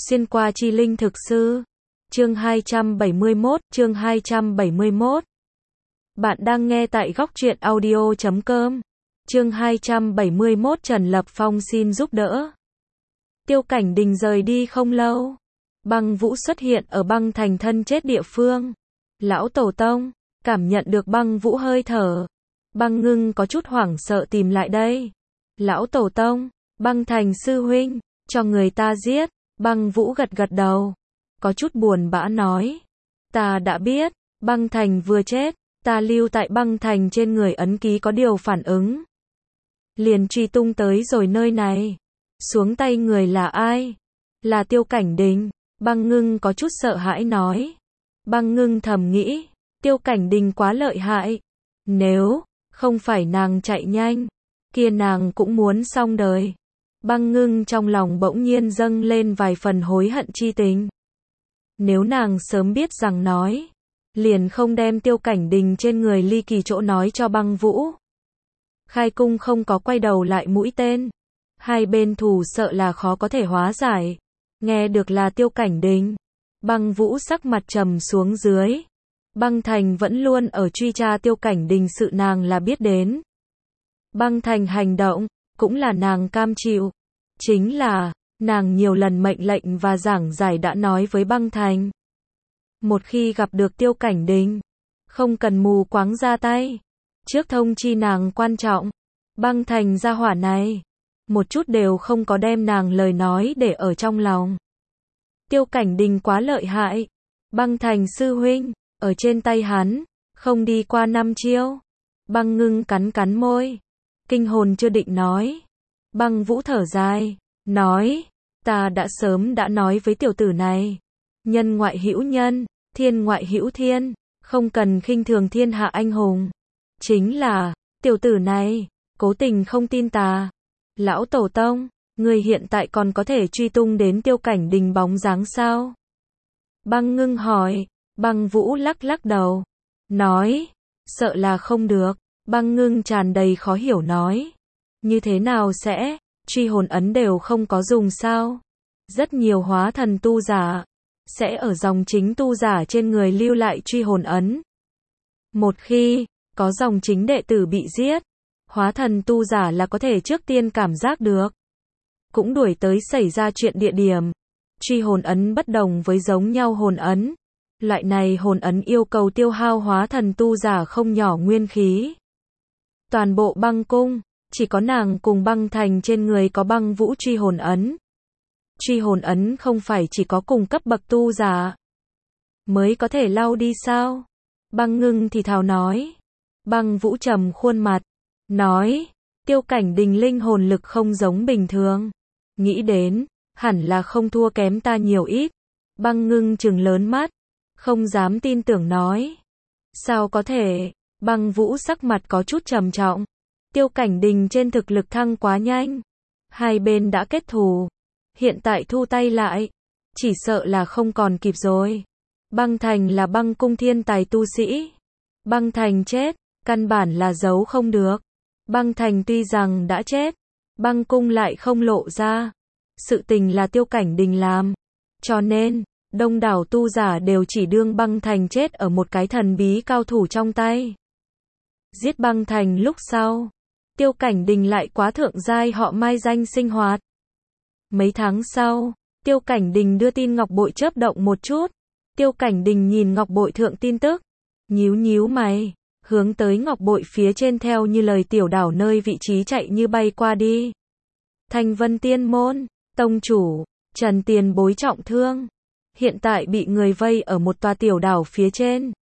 Xuyên qua chi linh thực sư. Chương 271. Bạn đang nghe tại góc truyện audio.com. Chương 271 Trần Lập Phong xin giúp đỡ. Tiêu Cảnh Đình rời đi không lâu. Băng Vũ xuất hiện ở băng thành thân chết địa phương. Lão Tổ Tông, cảm nhận được Băng Vũ hơi thở. Băng Ngưng có chút hoảng sợ tìm lại đây. Lão Tổ Tông, băng thành sư huynh, cho người ta giết. Băng Vũ gật gật đầu. Có chút buồn bã nói. Ta đã biết, băng thành vừa chết, ta lưu tại băng thành trên người ấn ký có điều phản ứng. Liền truy tung tới rồi nơi này. Xuống tay người là ai? Là Tiêu Cảnh Đình. Băng Ngưng có chút sợ hãi nói. Băng Ngưng thầm nghĩ, Tiêu Cảnh Đình quá lợi hại. Nếu không phải nàng chạy nhanh, kia nàng cũng muốn xong đời. Băng Ngưng trong lòng bỗng nhiên dâng lên vài phần hối hận chi tình. Nếu nàng sớm biết rằng nói, liền không đem Tiêu Cảnh Đình trên người ly kỳ chỗ nói cho Băng Vũ. Khai cung không có quay đầu lại mũi tên. Hai bên thù sợ là khó có thể hóa giải. Nghe được là Tiêu Cảnh Đình. Băng Vũ sắc mặt trầm xuống dưới. Băng Thành vẫn luôn ở truy tra Tiêu Cảnh Đình, sự nàng là biết đến. Băng Thành hành động, cũng là nàng cam chịu. Chính là, nàng nhiều lần mệnh lệnh và giảng giải đã nói với Băng Thành. Một khi gặp được Tiêu Cảnh Đình, không cần mù quáng ra tay. Trước thông chi nàng quan trọng. Băng Thành gia hỏa này, một chút đều không có đem nàng lời nói để ở trong lòng. Tiêu Cảnh Đình quá lợi hại. Băng Thành sư huynh, ở trên tay hắn, không đi qua 5 chiêu. Băng Ngưng cắn cắn môi. Kinh hồn chưa định nói. Băng Vũ thở dài, nói, ta đã sớm đã nói với tiểu tử này. Nhân ngoại hữu nhân, thiên ngoại hữu thiên, không cần khinh thường thiên hạ anh hùng. Chính là, tiểu tử này, cố tình không tin ta. Lão Tổ Tông, người hiện tại còn có thể truy tung đến Tiêu Cảnh Đình bóng dáng sao? Băng Ngưng hỏi. Băng Vũ lắc lắc đầu, nói, sợ là không được. Băng Ngưng tràn đầy khó hiểu nói, như thế nào sẽ, truy hồn ấn đều không có dùng sao? Rất nhiều hóa thần tu giả sẽ ở dòng chính tu giả trên người lưu lại truy hồn ấn. Một khi có dòng chính đệ tử bị giết, hóa thần tu giả là có thể trước tiên cảm giác được, cũng đuổi tới xảy ra chuyện địa điểm. Truy hồn ấn bất đồng với giống nhau hồn ấn. Loại này hồn ấn yêu cầu tiêu hao hóa thần tu giả không nhỏ nguyên khí. Toàn bộ băng cung, chỉ có nàng cùng Băng Thành trên người có Băng Vũ truy hồn ấn. Truy hồn ấn không phải chỉ có cùng cấp bậc tu giả mới có thể lau đi sao? Băng Ngưng thì thào nói. Băng Vũ trầm khuôn mặt, nói, Tiêu Cảnh Đình linh hồn lực không giống bình thường. Nghĩ đến, hẳn là không thua kém ta nhiều ít. Băng Ngưng trừng lớn mắt, không dám tin tưởng nói. Sao có thể? Băng Vũ sắc mặt có chút trầm trọng. Tiêu Cảnh Đình trên thực lực thăng quá nhanh. Hai bên đã kết thù. Hiện tại thu tay lại, chỉ sợ là không còn kịp rồi. Băng Thành là băng cung thiên tài tu sĩ. Băng Thành chết, căn bản là giấu không được. Băng Thành tuy rằng đã chết, băng cung lại không lộ ra. Sự tình là Tiêu Cảnh Đình làm. Cho nên, đông đảo tu giả đều chỉ đương Băng Thành chết ở một cái thần bí cao thủ trong tay. Giết Băng Thành lúc sau, Tiêu Cảnh Đình lại quá thượng giai họ Mai danh sinh hoạt. Mấy tháng sau, Tiêu Cảnh Đình đưa tin ngọc bội chớp động một chút. Tiêu Cảnh Đình nhìn ngọc bội thượng tin tức, nhíu nhíu mày, hướng tới ngọc bội phía trên theo như lời tiểu đảo nơi vị trí chạy như bay qua đi. Thanh Vân Tiên Môn, tông chủ, Trần Tiền Bối trọng thương. Hiện tại bị người vây ở một tòa tiểu đảo phía trên.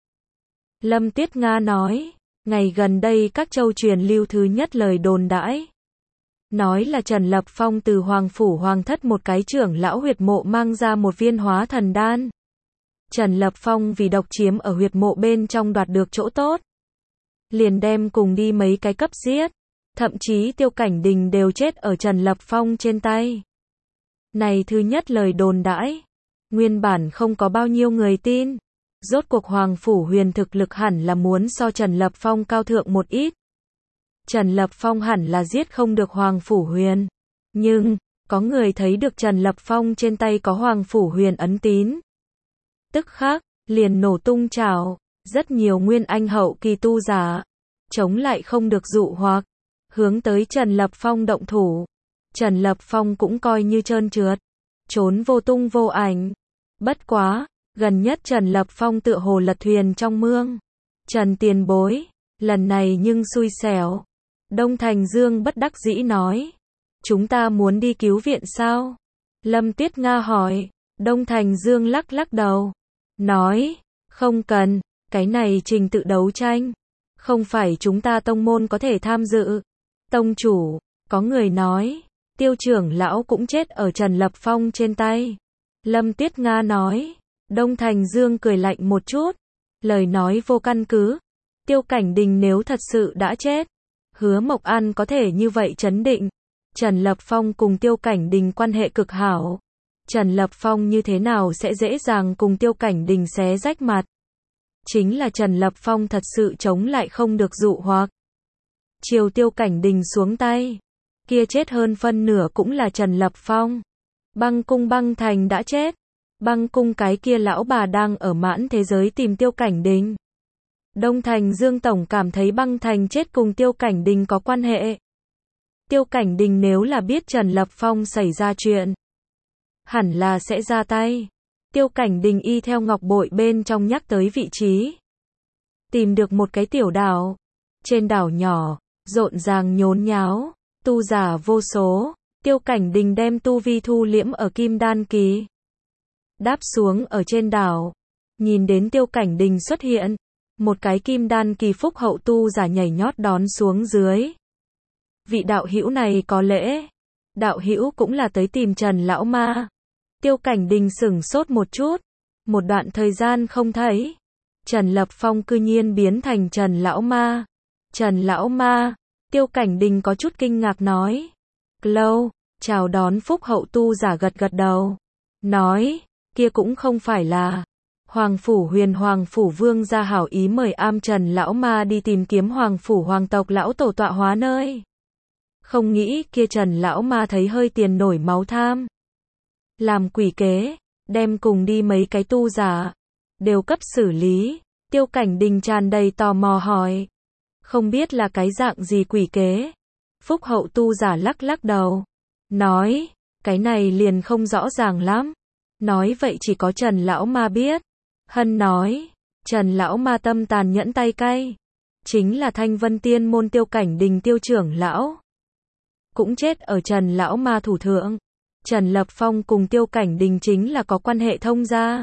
Lâm Tuyết Nga nói, ngày gần đây các châu truyền lưu thứ nhất lời đồn đãi. Nói là Trần Lập Phong từ Hoàng Phủ Hoàng Thất một cái trưởng lão huyệt mộ mang ra một viên hóa thần đan. Trần Lập Phong vì độc chiếm ở huyệt mộ bên trong đoạt được chỗ tốt. Liền đem cùng đi mấy cái cấp giết. Thậm chí Tiêu Cảnh Đình đều chết ở Trần Lập Phong trên tay. Này thứ nhất lời đồn đãi. Nguyên bản không có bao nhiêu người tin. Rốt cuộc Hoàng Phủ Huyền thực lực hẳn là muốn so Trần Lập Phong cao thượng một ít. Trần Lập Phong hẳn là giết không được Hoàng Phủ Huyền. Nhưng, có người thấy được Trần Lập Phong trên tay có Hoàng Phủ Huyền ấn tín. Tức khắc, liền nổ tung trào, rất nhiều nguyên anh hậu kỳ tu giả, chống lại không được dụ hoặc, hướng tới Trần Lập Phong động thủ. Trần Lập Phong cũng coi như trơn trượt, trốn vô tung vô ảnh. Bất quá, gần nhất Trần Lập Phong tựa hồ lật thuyền trong mương. Trần tiền bối, lần này nhưng xui xẻo. Đông Thành Dương bất đắc dĩ nói. Chúng ta muốn đi cứu viện sao? Lâm Tuyết Nga hỏi. Đông Thành Dương lắc lắc đầu. Nói, không cần, cái này trình tự đấu tranh. Không phải chúng ta tông môn có thể tham dự. Tông chủ, có người nói, Tiêu trưởng lão cũng chết ở Trần Lập Phong trên tay. Lâm Tuyết Nga nói. Đông Thành Dương cười lạnh một chút. Lời nói vô căn cứ. Tiêu Cảnh Đình nếu thật sự đã chết, Hứa Mộc An có thể như vậy trấn định. Trần Lập Phong cùng Tiêu Cảnh Đình quan hệ cực hảo. Trần Lập Phong như thế nào sẽ dễ dàng cùng Tiêu Cảnh Đình xé rách mặt. Chính là Trần Lập Phong thật sự chống lại không được dụ hoặc. Chiều Tiêu Cảnh Đình xuống tay. Kia chết hơn phân nửa cũng là Trần Lập Phong. Băng cung Băng Thành đã chết. Băng cung cái kia lão bà đang ở mãn thế giới tìm Tiêu Cảnh Đình. Đông Thành Dương tổng cảm thấy Băng Thành chết cùng Tiêu Cảnh Đình có quan hệ. Tiêu Cảnh Đình nếu là biết Trần Lập Phong xảy ra chuyện, hẳn là sẽ ra tay. Tiêu Cảnh Đình y theo ngọc bội bên trong nhắc tới vị trí. Tìm được một cái tiểu đảo. Trên đảo nhỏ, rộn ràng nhốn nháo, tu giả vô số. Tiêu Cảnh Đình đem tu vi thu liễm ở Kim Đan kỳ. Đáp xuống ở trên đảo. Nhìn đến Tiêu Cảnh Đình xuất hiện. Một cái Kim Đan kỳ phúc hậu tu giả nhảy nhót đón xuống dưới. Vị đạo hữu này có lễ. Đạo hữu cũng là tới tìm Trần Lão Ma. Tiêu Cảnh Đình sửng sốt một chút. Một đoạn thời gian không thấy. Trần Lập Phong cư nhiên biến thành Trần Lão Ma. Trần Lão Ma. Tiêu Cảnh Đình có chút kinh ngạc nói. Lâu, chào đón phúc hậu tu giả gật gật đầu. Nói, kia cũng không phải là. Hoàng Phủ Huyền Hoàng Phủ Vương ra hảo ý mời am Trần Lão Ma đi tìm kiếm Hoàng Phủ Hoàng tộc lão tổ tọa hóa nơi. Không nghĩ kia Trần Lão Ma thấy hơi tiền nổi máu tham. Làm quỷ kế, đem cùng đi mấy cái tu giả. Đều cấp xử lý. Tiêu Cảnh Đình tràn đầy tò mò hỏi. Không biết là cái dạng gì quỷ kế. Phúc hậu tu giả lắc lắc đầu. Nói, cái này liền không rõ ràng lắm. Nói vậy chỉ có Trần Lão Ma biết. Hân nói, Trần Lão Ma tâm tàn nhẫn tay cay. Chính là Thanh Vân Tiên môn Tiêu Cảnh Đình Tiêu trưởng lão. Cũng chết ở Trần Lão Ma thủ thượng. Trần Lập Phong cùng Tiêu Cảnh Đình chính là có quan hệ thông gia.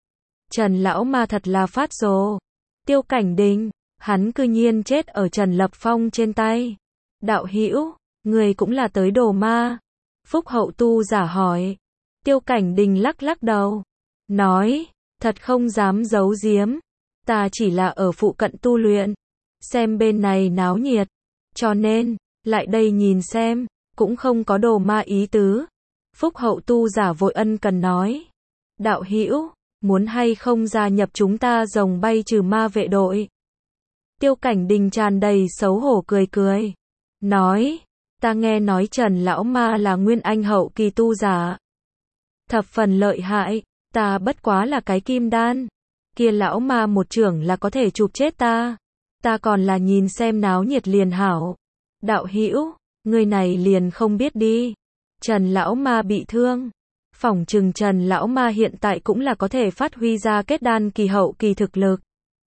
Trần Lão Ma thật là phát rồ. Tiêu Cảnh Đình, hắn cư nhiên chết ở Trần Lập Phong trên tay. Đạo hữu, người cũng là tới đồ ma. Phúc hậu tu giả hỏi. Tiêu Cảnh Đình lắc lắc đầu. Nói, thật không dám giấu giếm. Ta chỉ là ở phụ cận tu luyện. Xem bên này náo nhiệt. Cho nên, lại đây nhìn xem, cũng không có đồ ma ý tứ. Phúc hậu tu giả vội ân cần nói. Đạo hữu, muốn hay không gia nhập chúng ta rồng bay trừ ma vệ đội. Tiêu Cảnh Đình tràn đầy xấu hổ cười cười. Nói, ta nghe nói Trần Lão Ma là nguyên anh hậu kỳ tu giả. Thập phần lợi hại, ta bất quá là cái kim đan. Kia Lão Ma một chưởng là có thể chụp chết ta. Ta còn là nhìn xem náo nhiệt liền hảo. Đạo hữu, người này liền không biết đi. Trần Lão Ma bị thương. Phỏng chừng Trần Lão Ma hiện tại cũng là có thể phát huy ra kết đan kỳ hậu kỳ thực lực.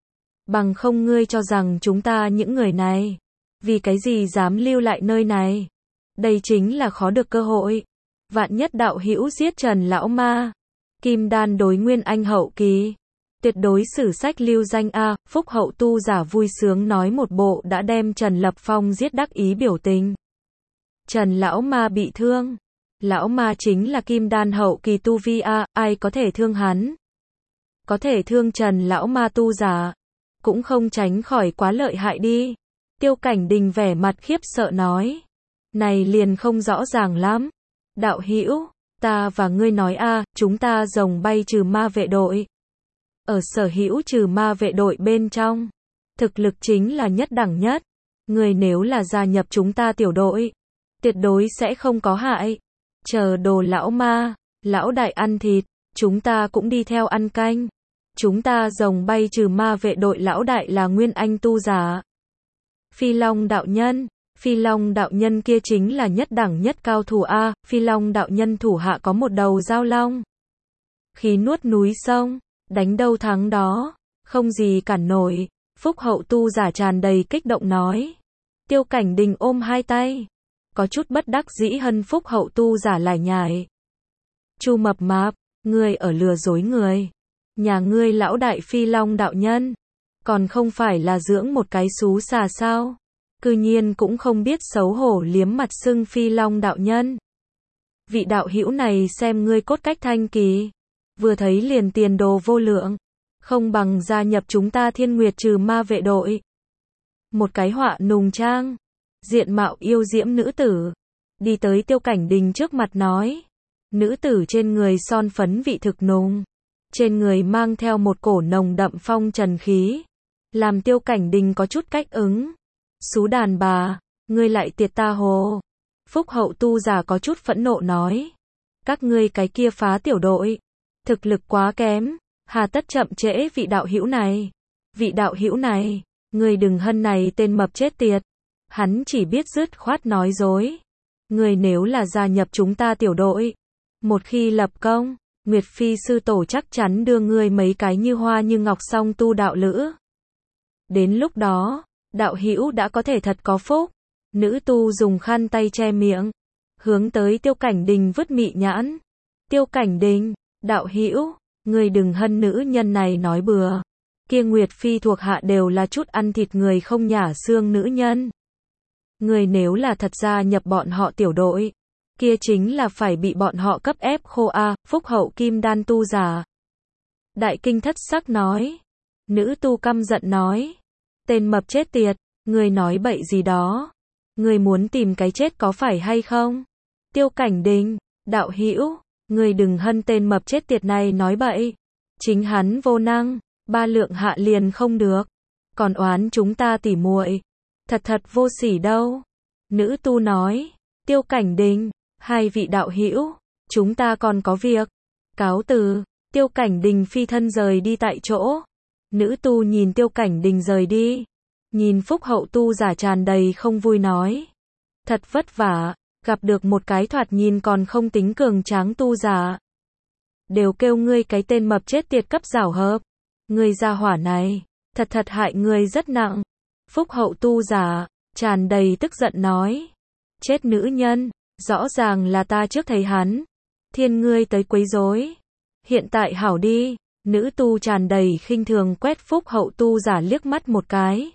Bằng không ngươi cho rằng chúng ta những người này, vì cái gì dám lưu lại nơi này. Đây chính là khó được cơ hội. Vạn nhất đạo hữu giết Trần Lão Ma. Kim đan đối nguyên anh hậu kỳ. Tuyệt đối sử sách lưu danh a. Phúc hậu tu giả vui sướng nói một bộ đã đem Trần Lập Phong giết đắc ý biểu tình. Trần Lão Ma bị thương. Lão Ma chính là kim đan hậu kỳ tu vi a, ai có thể thương hắn? Có thể thương Trần Lão Ma tu giả, cũng không tránh khỏi quá lợi hại đi. Tiêu Cảnh Đình vẻ mặt khiếp sợ nói. Này liền không rõ ràng lắm. Đạo hữu, ta và ngươi nói a, chúng ta rồng bay trừ ma vệ đội. Ở sở hữu trừ ma vệ đội bên trong, thực lực chính là nhất đẳng nhất. Ngươi nếu là gia nhập chúng ta tiểu đội, tuyệt đối sẽ không có hại. Chờ đồ lão ma, lão đại ăn thịt, chúng ta cũng đi theo ăn canh. Chúng ta rồng bay trừ ma vệ đội lão đại là nguyên anh tu giả. Phi Long đạo nhân, Phi Long đạo nhân kia chính là nhất đẳng nhất cao thủ A, Phi Long đạo nhân thủ hạ có một đầu giao long. Khí nuốt núi sông, đánh đâu thắng đó, không gì cản nổi. Phúc hậu tu giả tràn đầy kích động nói. Tiêu Cảnh Đình ôm hai tay, có chút bất đắc dĩ hân phúc hậu tu giả lải nhải. Chu mập mạp, ngươi ở lừa dối người. Nhà ngươi lão đại Phi Long đạo nhân, còn không phải là dưỡng một cái xú xà sao? Cư nhiên cũng không biết xấu hổ liếm mặt xưng Phi Long đạo nhân. Vị đạo hữu này xem ngươi cốt cách thanh kỳ, vừa thấy liền tiền đồ vô lượng, không bằng gia nhập chúng ta Thiên Nguyệt trừ ma vệ đội. Một cái họa nùng trang, diện mạo yêu diễm nữ tử, đi tới Tiêu Cảnh Đình trước mặt nói. Nữ tử trên người son phấn vị thực nùng, trên người mang theo một cổ nồng đậm phong trần khí, làm Tiêu Cảnh Đình có chút cách ứng. Xú đàn bà, ngươi lại tiệt ta hồ. Phúc hậu tu giả có chút phẫn nộ nói. Các ngươi cái kia phá tiểu đội, thực lực quá kém, hà tất chậm trễ vị đạo hữu này. Vị đạo hữu này, ngươi đừng hân này tên mập chết tiệt. Hắn chỉ biết dứt khoát nói dối. Ngươi nếu là gia nhập chúng ta tiểu đội, một khi lập công, Nguyệt Phi sư tổ chắc chắn đưa ngươi mấy cái như hoa như ngọc song tu đạo lữ. Đến lúc đó, đạo hữu đã có thể thật có phúc. Nữ tu dùng khăn tay che miệng, hướng tới Tiêu Cảnh Đình vứt mị nhãn. Tiêu Cảnh Đình, đạo hữu, ngươi đừng hân nữ nhân này nói bừa. Kia Nguyệt Phi thuộc hạ đều là chút ăn thịt người không nhả xương nữ nhân. Ngươi nếu là thật gia nhập bọn họ tiểu đội, kia chính là phải bị bọn họ cấp ép khô a. Phúc hậu kim đan tu giả. Đại kinh thất sắc nói. Nữ tu căm giận nói. Tên mập chết tiệt, ngươi nói bậy gì đó. Ngươi muốn tìm cái chết có phải hay không? Tiêu Cảnh Đình, đạo hữu, ngươi đừng hân tên mập chết tiệt này nói bậy. Chính hắn vô năng, 3 lượng hạ liền không được. Còn oán chúng ta tỉ muội, thật vô sỉ đâu. Nữ tu nói. Tiêu Cảnh Đình, hai vị đạo hữu, chúng ta còn có việc. Cáo từ. Tiêu Cảnh Đình phi thân rời đi tại chỗ. Nữ tu nhìn Tiêu Cảnh Đình rời đi, nhìn phúc hậu tu giả tràn đầy không vui nói. Thật vất vả, gặp được một cái thoạt nhìn còn không tính cường tráng tu giả. Đều kêu ngươi cái tên mập chết tiệt cấp giảo hợp. Ngươi gia hỏa này, thật hại ngươi rất nặng. Phúc hậu tu giả, tràn đầy tức giận nói. Chết nữ nhân, rõ ràng là ta trước thấy hắn. Thiên ngươi tới quấy rối. Hiện tại hảo đi. Nữ tu tràn đầy khinh thường quét phúc hậu tu giả liếc mắt một cái.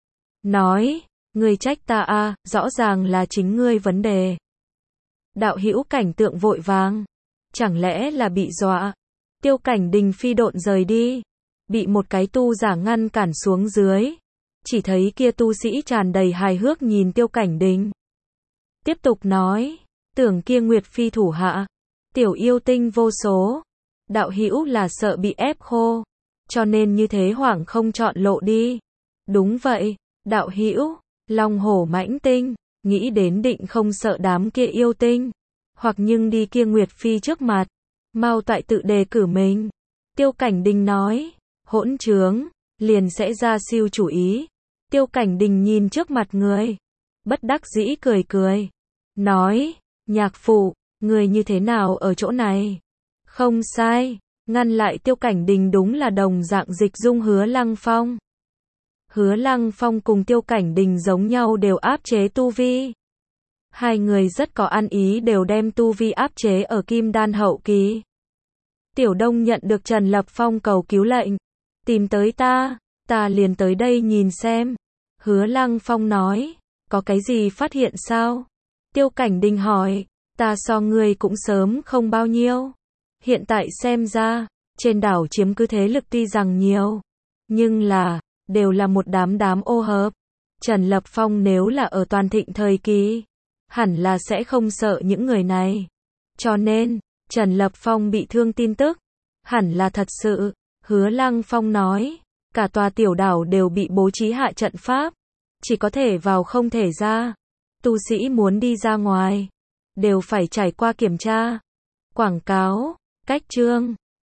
Nói, ngươi trách ta a, rõ ràng là chính ngươi vấn đề. Đạo hữu cảnh tượng vội vàng. Chẳng lẽ là bị dọa? Tiêu Cảnh Đình phi độn rời đi. Bị một cái tu giả ngăn cản xuống dưới. Chỉ thấy kia tu sĩ tràn đầy hài hước nhìn Tiêu Cảnh Đình. Tiếp tục nói, tưởng kia Nguyệt Phi thủ hạ. Tiểu yêu tinh vô số. Đạo hữu là sợ bị ép khô, cho nên như thế hoảng không chọn lộ đi. Đúng vậy, đạo hữu, long hổ mãnh tinh, nghĩ đến định không sợ đám kia yêu tinh, hoặc nhưng đi kia Nguyệt Phi trước mặt, mau tại tự đề cử mình. Tiêu Cảnh Đình nói, hỗn trướng, liền sẽ ra siêu chủ ý. Tiêu Cảnh Đình nhìn trước mặt người, bất đắc dĩ cười, nói, nhạc phụ, người như thế nào ở chỗ này? Không sai, ngăn lại Tiêu Cảnh Đình đúng là đồng dạng dịch dung Hứa Lăng Phong. Hứa Lăng Phong cùng Tiêu Cảnh Đình giống nhau đều áp chế tu vi. Hai người rất có ăn ý đều đem tu vi áp chế ở kim đan hậu kỳ. Tiểu Đông nhận được Trần Lập Phong cầu cứu lệnh. Tìm tới ta liền tới đây nhìn xem. Hứa Lăng Phong nói, có cái gì phát hiện sao? Tiêu Cảnh Đình hỏi, ta so ngươi cũng sớm không bao nhiêu. Hiện tại xem ra, trên đảo chiếm cứ thế lực tuy rằng nhiều, nhưng là, đều là một đám ô hợp. Trần Lập Phong nếu là ở toàn thịnh thời kỳ, hẳn là sẽ không sợ những người này. Cho nên, Trần Lập Phong bị thương tin tức, hẳn là thật sự. Hứa Lăng Phong nói, cả tòa tiểu đảo đều bị bố trí hạ trận pháp, chỉ có thể vào không thể ra. Tu sĩ muốn đi ra ngoài, đều phải trải qua kiểm tra. Quảng cáo, cách chương